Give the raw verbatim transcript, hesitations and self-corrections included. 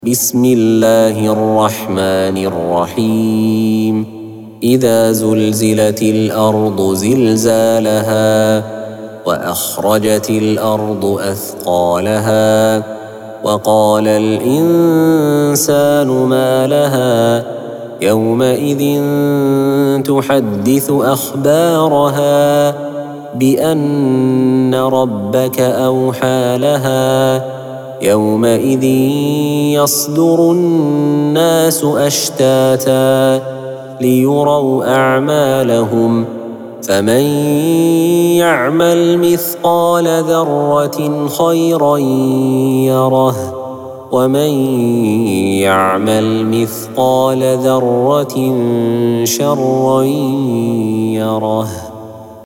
بسم الله الرحمن الرحيم إذا زلزلت الأرض زلزالها وأخرجت الأرض أثقالها وقال الإنسان ما لها يومئذ تحدث أخبارها بأن ربك أوحى لها يومئذ يصدر الناس أشتاتا ليروا أعمالهم فمن يعمل مثقال ذرة خيرا يره ومن يعمل مثقال ذرة شرا يره.